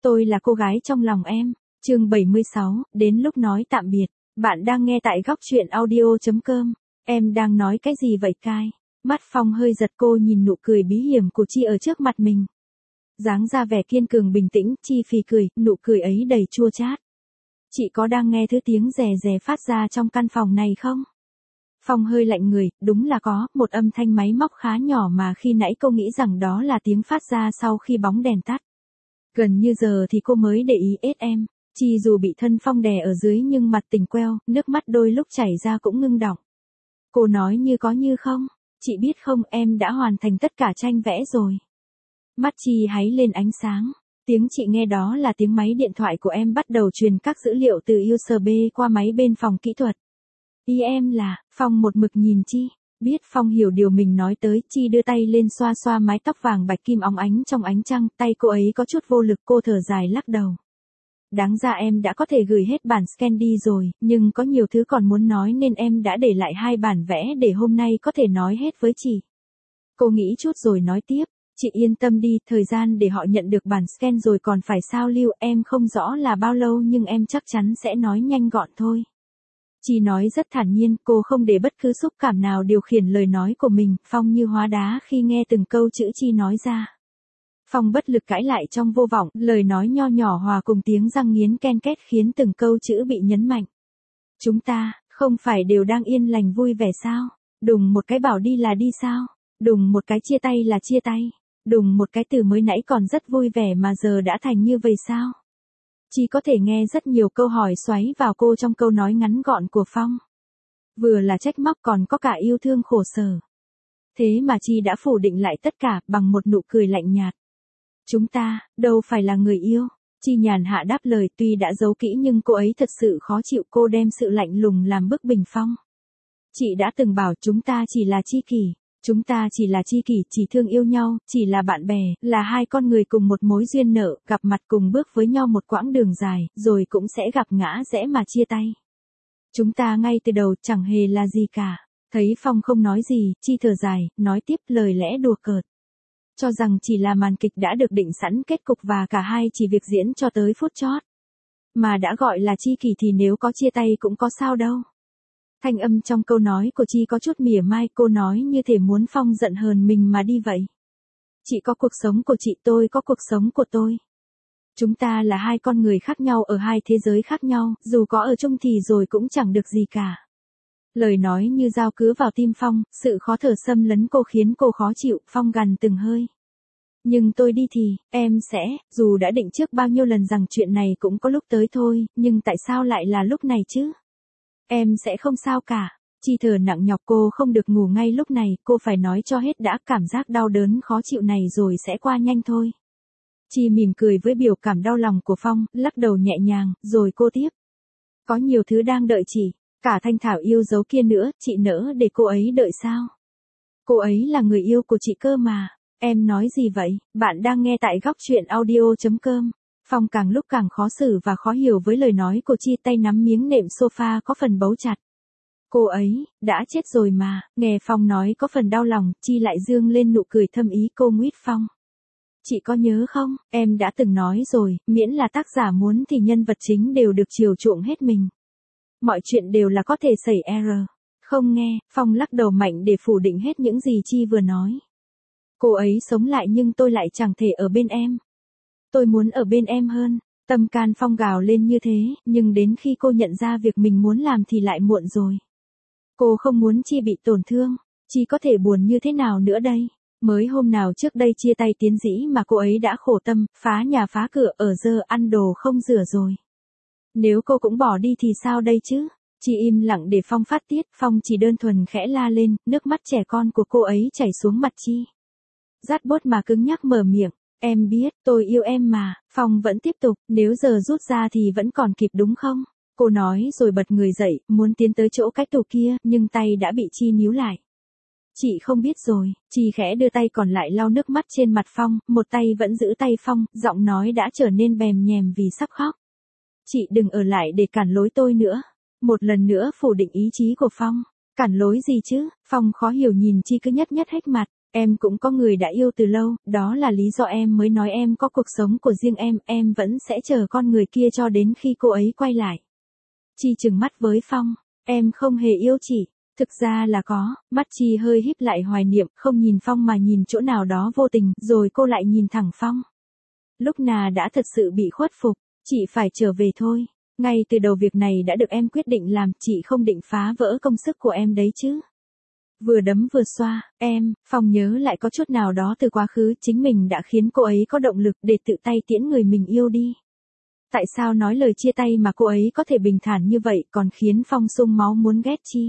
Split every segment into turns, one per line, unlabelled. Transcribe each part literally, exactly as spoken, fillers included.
tôi là cô gái trong lòng em. Chương bảy mươi sáu, đến lúc nói tạm biệt. Bạn đang nghe tại góc truyện audio chấm com. Em đang nói cái gì vậy Kai? Mắt Phong hơi giật, cô nhìn nụ cười bí hiểm của Chi ở trước mặt mình. Dáng ra vẻ kiên cường bình tĩnh, Chi phì cười, nụ cười ấy đầy chua chát. Chị có đang nghe thứ tiếng rè rè phát ra trong căn phòng này không? Phong hơi lạnh người, đúng là có, một âm thanh máy móc khá nhỏ mà khi nãy cô nghĩ rằng đó là tiếng phát ra sau khi bóng đèn tắt. Gần như giờ thì cô mới để ý ết em. Chi dù bị thân Phong đè ở dưới nhưng mặt tỉnh queo, nước mắt đôi lúc chảy ra cũng ngưng đọng. Cô nói như có như không, chị biết không, em đã hoàn thành tất cả tranh vẽ rồi. Mắt Chi háy lên ánh sáng. Tiếng chị nghe đó là tiếng máy điện thoại của em bắt đầu truyền các dữ liệu từ u ét bê qua máy bên phòng kỹ thuật. Ý em là, Phong một mực nhìn Chi. Biết Phong hiểu điều mình nói tới, Chi đưa tay lên xoa xoa mái tóc vàng bạch kim óng ánh trong ánh trăng, tay cô ấy có chút vô lực, cô thở dài lắc đầu. Đáng ra em đã có thể gửi hết bản scan đi rồi, nhưng có nhiều thứ còn muốn nói nên em đã để lại hai bản vẽ để hôm nay có thể nói hết với chị. Cô nghĩ chút rồi nói tiếp, chị yên tâm đi, thời gian để họ nhận được bản scan rồi còn phải sao lưu, em không rõ là bao lâu nhưng em chắc chắn sẽ nói nhanh gọn thôi. Chi nói rất thản nhiên, cô không để bất cứ xúc cảm nào điều khiển lời nói của mình, Phong như hóa đá khi nghe từng câu chữ Chi nói ra. Phong bất lực cãi lại trong vô vọng, lời nói nho nhỏ hòa cùng tiếng răng nghiến ken két khiến từng câu chữ bị nhấn mạnh. Chúng ta, không phải đều đang yên lành vui vẻ sao? Đùng một cái bảo đi là đi sao? Đùng một cái chia tay là chia tay? Đùng một cái từ mới nãy còn rất vui vẻ mà giờ đã thành như vậy sao? Chi có thể nghe rất nhiều câu hỏi xoáy vào cô trong câu nói ngắn gọn của Phong. Vừa là trách móc còn có cả yêu thương khổ sở. Thế mà Chi đã phủ định lại tất cả bằng một nụ cười lạnh nhạt. Chúng ta, đâu phải là người yêu. Chi nhàn hạ đáp lời, tuy đã giấu kỹ nhưng cô ấy thật sự khó chịu, cô đem sự lạnh lùng làm bức bình Phong. Chị đã từng bảo chúng ta chỉ là tri kỷ. Chúng ta chỉ là tri kỷ, chỉ thương yêu nhau, chỉ là bạn bè, là hai con người cùng một mối duyên nợ, gặp mặt cùng bước với nhau một quãng đường dài, rồi cũng sẽ gặp ngã rẽ mà chia tay. Chúng ta ngay từ đầu chẳng hề là gì cả. Thấy Phong không nói gì, Chi thở dài, nói tiếp lời lẽ đùa cợt. Cho rằng chỉ là màn kịch đã được định sẵn kết cục và cả hai chỉ việc diễn cho tới phút chót. Mà đã gọi là tri kỷ thì nếu có chia tay cũng có sao đâu. Thanh âm trong câu nói của Chi có chút mỉa mai, cô nói như thể muốn Phong giận hờn mình mà đi vậy. Chị có cuộc sống của chị, tôi có cuộc sống của tôi. Chúng ta là hai con người khác nhau ở hai thế giới khác nhau, dù có ở chung thì rồi cũng chẳng được gì cả. Lời nói như dao cứa vào tim Phong, sự khó thở xâm lấn cô khiến cô khó chịu, Phong gằn từng hơi. Nhưng tôi đi thì, em sẽ, dù đã định trước bao nhiêu lần rằng chuyện này cũng có lúc tới thôi, nhưng tại sao lại là lúc này chứ? Em sẽ không sao cả. Chi thở nặng nhọc, cô không được ngủ ngay lúc này, cô phải nói cho hết đã, cảm giác đau đớn khó chịu này rồi sẽ qua nhanh thôi. Chi mỉm cười với biểu cảm đau lòng của Phong, lắc đầu nhẹ nhàng, rồi cô tiếp. Có nhiều thứ đang đợi chị, cả Thanh Thảo yêu dấu kia nữa, chị nỡ để cô ấy đợi sao? Cô ấy là người yêu của chị cơ mà. Em nói gì vậy? Bạn đang nghe tại góc truyện audio chấm com. Phong càng lúc càng khó xử và khó hiểu với lời nói của Chi, tay nắm miếng nệm sofa có phần bấu chặt. Cô ấy, đã chết rồi mà, nghe Phong nói có phần đau lòng, Chi lại dương lên nụ cười thâm ý, cô nguyết Phong. Chị có nhớ không, em đã từng nói rồi, miễn là tác giả muốn thì nhân vật chính đều được chiều chuộng hết mình. Mọi chuyện đều là có thể xảy error. Không nghe, Phong lắc đầu mạnh để phủ định hết những gì Chi vừa nói. Cô ấy sống lại nhưng tôi lại chẳng thể ở bên em. Tôi muốn ở bên em hơn. Tâm can Phong gào lên như thế, nhưng đến khi cô nhận ra việc mình muốn làm thì lại muộn rồi. Cô không muốn Chi bị tổn thương. Chi có thể buồn như thế nào nữa đây? Mới hôm nào trước đây chia tay tiến dĩ mà cô ấy đã khổ tâm, phá nhà phá cửa, ở giờ ăn đồ không rửa rồi. Nếu cô cũng bỏ đi thì sao đây chứ? Chi im lặng để Phong phát tiết, Phong chỉ đơn thuần khẽ la lên, nước mắt trẻ con của cô ấy chảy xuống mặt Chi. Rát bốt mà cứng nhắc mở miệng, em biết, tôi yêu em mà. Phong vẫn tiếp tục, nếu giờ rút ra thì vẫn còn kịp đúng không? Cô nói rồi bật người dậy, muốn tiến tới chỗ cách tủ kia, nhưng tay đã bị Chi níu lại. Chị không biết rồi. Chi khẽ đưa tay còn lại lau nước mắt trên mặt Phong, một tay vẫn giữ tay Phong, giọng nói đã trở nên bèm nhèm vì sắp khóc. Chị đừng ở lại để cản lối tôi nữa. Một lần nữa phủ định ý chí của Phong. Cản lối gì chứ? Phong khó hiểu nhìn Chi cứ nhất nhất hếch mặt. Em cũng có người đã yêu từ lâu, đó là lý do em mới nói em có cuộc sống của riêng em, em vẫn sẽ chờ con người kia cho đến khi cô ấy quay lại. Chi trừng mắt với Phong, em không hề yêu chị. Thực ra là có, mắt Chi hơi híp lại hoài niệm, không nhìn Phong mà nhìn chỗ nào đó vô tình, rồi cô lại nhìn thẳng Phong. Lúc nào đã thật sự bị khuất phục, chị phải trở về thôi. Ngay từ đầu việc này đã được em quyết định làm, chị không định phá vỡ công sức của em đấy chứ. Vừa đấm vừa xoa, em, Phong nhớ lại có chút nào đó từ quá khứ chính mình đã khiến cô ấy có động lực để tự tay tiễn người mình yêu đi. Tại sao nói lời chia tay mà cô ấy có thể bình thản như vậy còn khiến Phong sung máu muốn ghét Chi?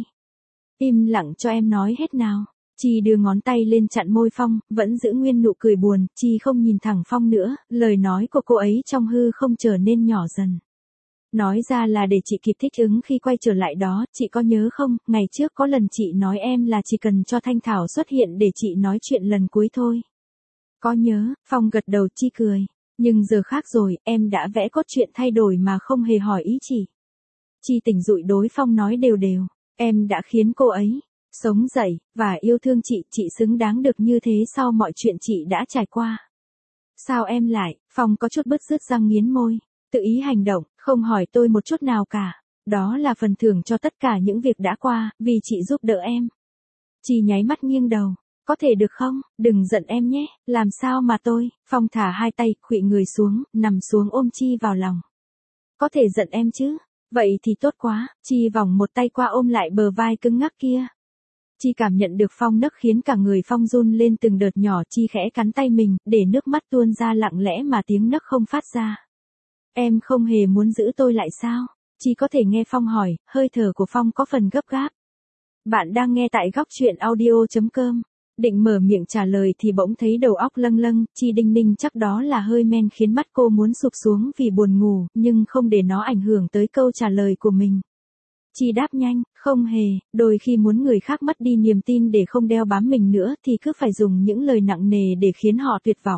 Im lặng cho em nói hết nào. Chi đưa ngón tay lên chặn môi Phong, vẫn giữ nguyên nụ cười buồn, Chi không nhìn thẳng Phong nữa, lời nói của cô ấy trong hư không trở nên nhỏ dần. Nói ra là để chị kịp thích ứng khi quay trở lại đó, chị có nhớ không, ngày trước có lần chị nói em là chỉ cần cho Thanh Thảo xuất hiện để chị nói chuyện lần cuối thôi. Có nhớ, Phong gật đầu. Chi cười. Nhưng giờ khác rồi, em đã vẽ cốt truyện thay đổi mà không hề hỏi ý chị. Chi tỉnh dụi đối Phong nói đều đều, em đã khiến cô ấy sống dậy, và yêu thương chị, chị xứng đáng được như thế sau mọi chuyện chị đã trải qua. Sao em lại, Phong có chút bứt rứt răng nghiến môi, tự ý hành động, không hỏi tôi một chút nào cả. Đó là phần thưởng cho tất cả những việc đã qua, vì chị giúp đỡ em. Chi nháy mắt nghiêng đầu, có thể được không, đừng giận em nhé, làm sao mà tôi, Phong thả hai tay, khuỵu người xuống, nằm xuống ôm Chi vào lòng. Có thể giận em chứ, vậy thì tốt quá, Chi vòng một tay qua ôm lại bờ vai cứng ngắc kia. Chi cảm nhận được Phong nấc khiến cả người Phong run lên từng đợt nhỏ, Chi khẽ cắn tay mình, để nước mắt tuôn ra lặng lẽ mà tiếng nấc không phát ra. Em không hề muốn giữ tôi lại sao? Chi có thể nghe Phong hỏi, hơi thở của Phong có phần gấp gáp. Bạn đang nghe tại góc truyện audio.com. Định mở miệng trả lời thì bỗng thấy đầu óc lâng lâng, Chi đinh ninh chắc đó là hơi men khiến mắt cô muốn sụp xuống vì buồn ngủ, nhưng không để nó ảnh hưởng tới câu trả lời của mình. Chi đáp nhanh, không hề, đôi khi muốn người khác mất đi niềm tin để không đeo bám mình nữa thì cứ phải dùng những lời nặng nề để khiến họ tuyệt vọng.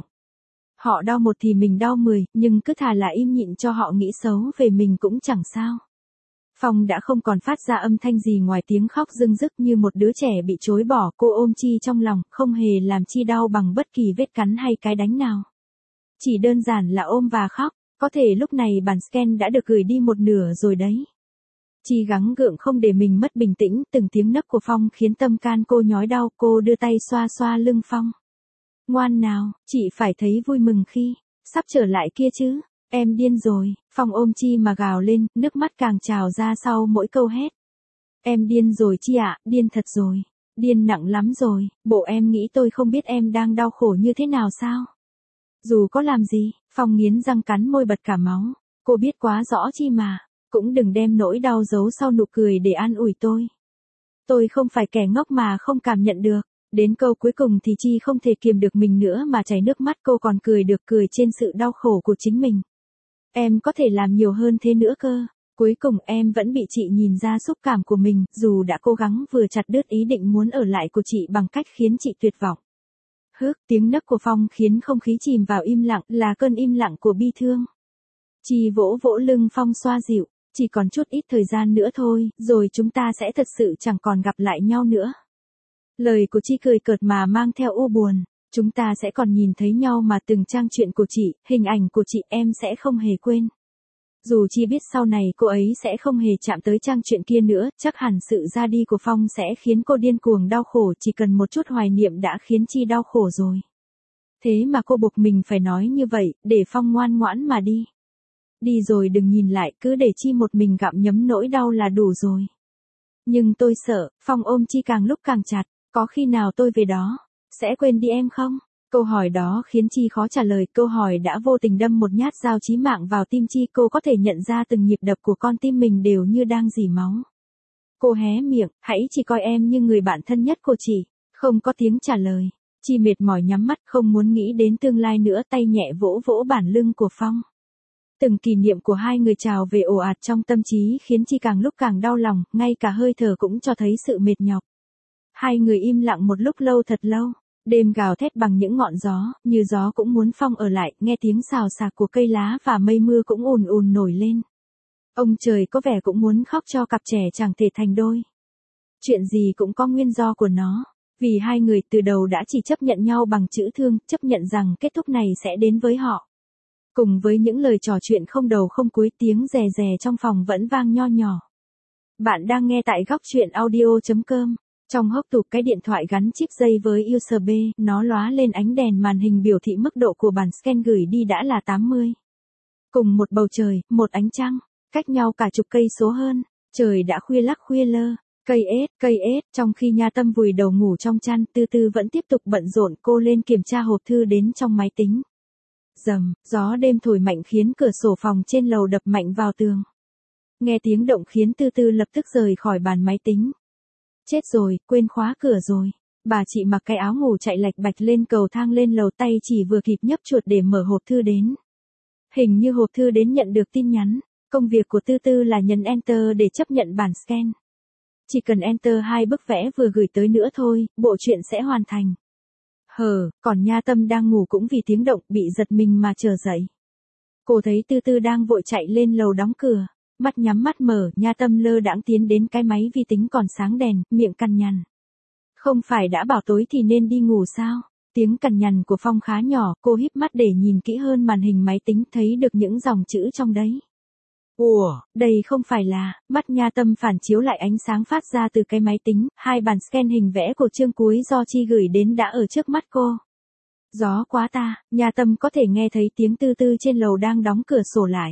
Họ đau một thì mình đau mười, nhưng cứ thà là im nhịn cho họ nghĩ xấu về mình cũng chẳng sao. Phong đã không còn phát ra âm thanh gì ngoài tiếng khóc rưng rức như một đứa trẻ bị chối bỏ. Cô ôm Chi trong lòng, không hề làm Chi đau bằng bất kỳ vết cắn hay cái đánh nào. Chỉ đơn giản là ôm và khóc, có thể lúc này bản scan đã được gửi đi một nửa rồi đấy. Chi gắng gượng không để mình mất bình tĩnh, từng tiếng nấc của Phong khiến tâm can cô nhói đau, cô đưa tay xoa xoa lưng Phong. Ngoan nào, chị phải thấy vui mừng khi sắp trở lại kia chứ. Em điên rồi, Phong ôm Chi mà gào lên, nước mắt càng trào ra sau mỗi câu hét. Em điên rồi Chi ạ, điên thật rồi, điên nặng lắm rồi, bộ em nghĩ tôi không biết em đang đau khổ như thế nào sao? Dù có làm gì, Phong nghiến răng cắn môi bật cả máu, cô biết quá rõ Chi mà, cũng đừng đem nỗi đau giấu sau nụ cười để an ủi tôi. Tôi không phải kẻ ngốc mà không cảm nhận được. Đến câu cuối cùng thì Chi không thể kiềm được mình nữa mà chảy nước mắt, cô còn cười được, cười trên sự đau khổ của chính mình. Em có thể làm nhiều hơn thế nữa cơ. Cuối cùng em vẫn bị chị nhìn ra xúc cảm của mình, dù đã cố gắng vừa chặt đứt ý định muốn ở lại của chị bằng cách khiến chị tuyệt vọng. Hước, tiếng nấc của Phong khiến không khí chìm vào im lặng, là cơn im lặng của bi thương. Chi vỗ vỗ lưng Phong xoa dịu, chỉ còn chút ít thời gian nữa thôi, rồi chúng ta sẽ thật sự chẳng còn gặp lại nhau nữa. Lời của Chi cười cợt mà mang theo u buồn, chúng ta sẽ còn nhìn thấy nhau mà từng trang truyện của chị, hình ảnh của chị em sẽ không hề quên. Dù Chi biết sau này cô ấy sẽ không hề chạm tới trang truyện kia nữa, chắc hẳn sự ra đi của Phong sẽ khiến cô điên cuồng đau khổ, chỉ cần một chút hoài niệm đã khiến Chi đau khổ rồi. Thế mà cô buộc mình phải nói như vậy, để Phong ngoan ngoãn mà đi. Đi rồi đừng nhìn lại, cứ để Chi một mình gặm nhấm nỗi đau là đủ rồi. Nhưng tôi sợ, Phong ôm Chi càng lúc càng chặt. Có khi nào tôi về đó, sẽ quên đi em không? Câu hỏi đó khiến Chi khó trả lời, câu hỏi đã vô tình đâm một nhát dao chí mạng vào tim Chi, cô có thể nhận ra từng nhịp đập của con tim mình đều như đang rỉ máu. Cô hé miệng, hãy chỉ coi em như người bạn thân nhất của chị. Không có tiếng trả lời. Chi mệt mỏi nhắm mắt, không muốn nghĩ đến tương lai nữa, tay nhẹ vỗ vỗ bản lưng của Phong. Từng kỷ niệm của hai người trào về ồ ạt trong tâm trí khiến Chi càng lúc càng đau lòng, ngay cả hơi thở cũng cho thấy sự mệt nhọc. Hai người im lặng một lúc lâu, thật lâu. Đêm gào thét bằng những ngọn gió, như gió cũng muốn Phong ở lại, nghe tiếng xào xạc của cây lá và mây mưa cũng ùn ùn nổi lên. Ông trời có vẻ cũng muốn khóc cho cặp trẻ chẳng thể thành đôi. Chuyện gì cũng có nguyên do của nó. Vì hai người từ đầu đã chỉ chấp nhận nhau bằng chữ thương, chấp nhận rằng kết thúc này sẽ đến với họ. Cùng với những lời trò chuyện không đầu không cuối, tiếng rè rè trong phòng vẫn vang nho nhỏ. Bạn đang nghe tại góc chuyện audio chấm com. Trong hốc tủ cái điện thoại gắn chip dây với u ét bê, nó lóa lên ánh đèn màn hình biểu thị mức độ của bản scan gửi đi đã là tám mươi. Cùng một bầu trời, một ánh trăng, cách nhau cả chục cây số hơn, trời đã khuya lắc khuya lơ, cây ết, cây ết, trong khi Nha Tâm vùi đầu ngủ trong chăn, Tư Tư vẫn tiếp tục bận rộn, cô lên kiểm tra hộp thư đến trong máy tính. Rầm, gió đêm thổi mạnh khiến cửa sổ phòng trên lầu đập mạnh vào tường. Nghe tiếng động khiến Tư Tư lập tức rời khỏi bàn máy tính. Chết rồi, quên khóa cửa rồi. Bà chị mặc cái áo ngủ chạy lạch bạch lên cầu thang lên lầu, tay chỉ vừa kịp nhấp chuột để mở hộp thư đến. Hình như hộp thư đến nhận được tin nhắn. Công việc của Tư Tư là nhấn Enter để chấp nhận bản scan. Chỉ cần Enter hai bức vẽ vừa gửi tới nữa thôi, bộ truyện sẽ hoàn thành. Hờ, còn Nha Tâm đang ngủ cũng vì tiếng động bị giật mình mà trở dậy. Cô thấy Tư Tư đang vội chạy lên lầu đóng cửa. Mắt nhắm mắt mở, Nha Tâm lơ đãng tiến đến cái máy vi tính còn sáng đèn, miệng cằn nhằn. Không phải đã bảo tối thì nên đi ngủ sao? Tiếng cằn nhằn của Phong khá nhỏ, cô híp mắt để nhìn kỹ hơn màn hình máy tính, thấy được những dòng chữ trong đấy. Ủa, đây không phải là, mắt Nha Tâm phản chiếu lại ánh sáng phát ra từ cái máy tính, hai bản scan hình vẽ của chương cuối do Chi gửi đến đã ở trước mắt cô. Gió quá ta, Nha Tâm có thể nghe thấy tiếng Tư Tư trên lầu đang đóng cửa sổ lại.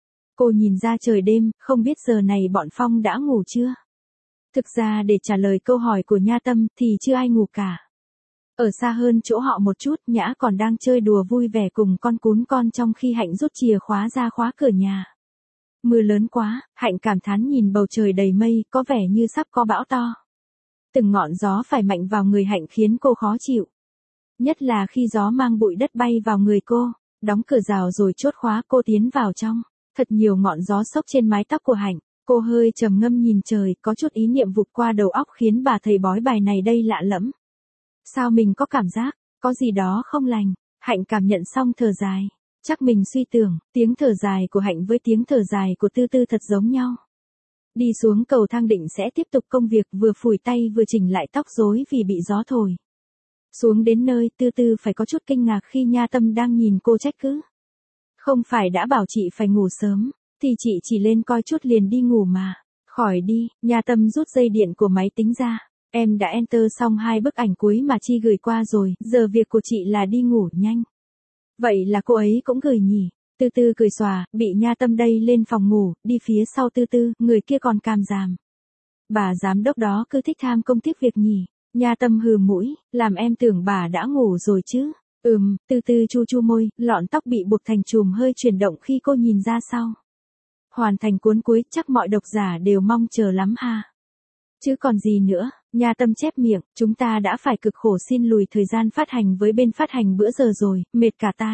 Cô nhìn ra trời đêm, không biết giờ này bọn Phong đã ngủ chưa? Thực ra để trả lời câu hỏi của Nha Tâm thì chưa ai ngủ cả. Ở xa hơn chỗ họ một chút, Nhã còn đang chơi đùa vui vẻ cùng con cún con trong khi Hạnh rút chìa khóa ra khóa cửa nhà. Mưa lớn quá, Hạnh cảm thán nhìn bầu trời đầy mây, có vẻ như sắp có bão to. Từng ngọn gió phải mạnh vào người Hạnh khiến cô khó chịu. Nhất là khi gió mang bụi đất bay vào người cô. Đóng cửa rào rồi chốt khóa, cô tiến vào trong. Thật nhiều ngọn gió xốc trên mái tóc của Hạnh. Cô hơi trầm ngâm nhìn trời, có chút ý niệm vụt qua đầu óc khiến bà thầy bói bài này đây lạ lẫm. Sao mình có cảm giác, có gì đó không lành. Hạnh cảm nhận xong thở dài. Chắc mình suy tưởng, tiếng thở dài của Hạnh với tiếng thở dài của Tư Tư thật giống nhau. Đi xuống cầu thang định sẽ tiếp tục công việc, vừa phủi tay vừa chỉnh lại tóc rối vì bị gió thổi. Xuống đến nơi, Tư Tư phải có chút kinh ngạc khi Nha Tâm đang nhìn cô trách cứ. Không phải đã bảo chị phải ngủ sớm, thì chị chỉ lên coi chút liền đi ngủ mà. Khỏi đi, Nha Tâm rút dây điện của máy tính ra. Em đã enter xong hai bức ảnh cuối mà Chi gửi qua rồi, giờ việc của chị là đi ngủ nhanh. Vậy là cô ấy cũng gửi nhỉ? Tư Tư cười xòa, bị Nha Tâm đây lên phòng ngủ, đi phía sau Tư Tư, người kia còn càm ràm. Bà giám đốc đó cứ thích tham công tiếc việc nhỉ? Nha Tâm hừ mũi, làm em tưởng bà đã ngủ rồi chứ. Ừm, Tư Tư chu chu môi, lọn tóc bị buộc thành chùm hơi chuyển động khi cô nhìn ra sau. Hoàn thành cuốn cuối, chắc mọi độc giả đều mong chờ lắm ha. Chứ còn gì nữa, Nha Tâm chép miệng, chúng ta đã phải cực khổ xin lùi thời gian phát hành với bên phát hành bữa giờ rồi, mệt cả tai.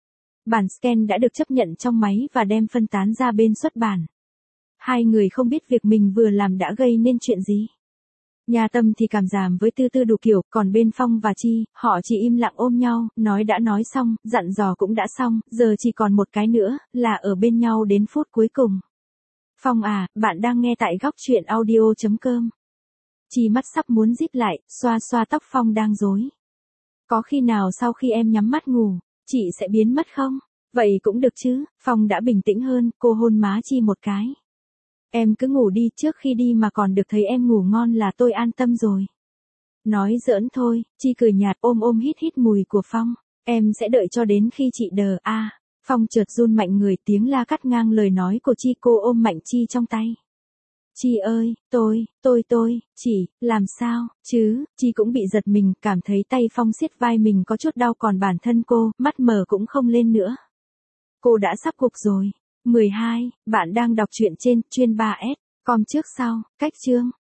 Bản scan đã được chấp nhận trong máy và đem phân tán ra bên xuất bản. Hai người không biết việc mình vừa làm đã gây nên chuyện gì. Nha Tâm thì cảm giảm với Tư Tư đủ kiểu, còn bên Phong và Chi, họ chỉ im lặng ôm nhau, nói đã nói xong, dặn dò cũng đã xong, giờ chỉ còn một cái nữa, là ở bên nhau đến phút cuối cùng. Phong à, bạn đang nghe tại góc chuyện audio chấm com. Chi mắt sắp muốn díp lại, xoa xoa tóc Phong đang rối. Có khi nào sau khi em nhắm mắt ngủ, chị sẽ biến mất không? Vậy cũng được chứ, Phong đã bình tĩnh hơn, cô hôn má Chi một cái. Em cứ ngủ đi, trước khi đi mà còn được thấy em ngủ ngon là tôi an tâm rồi. Nói giỡn thôi, Chi cười nhạt ôm ôm hít hít mùi của Phong. Em sẽ đợi cho đến khi chị đờ a. À, Phong chợt run mạnh người, tiếng la cắt ngang lời nói của Chi, cô ôm mạnh Chi trong tay. Chi ơi, tôi, tôi tôi, chị, làm sao, chứ, Chi cũng bị giật mình, cảm thấy tay Phong siết vai mình có chút đau còn bản thân cô, mắt mở cũng không lên nữa. Cô đã sắp gục rồi. mười hai, bạn đang đọc truyện trên chuyên ba S, com trước sau, cách chương.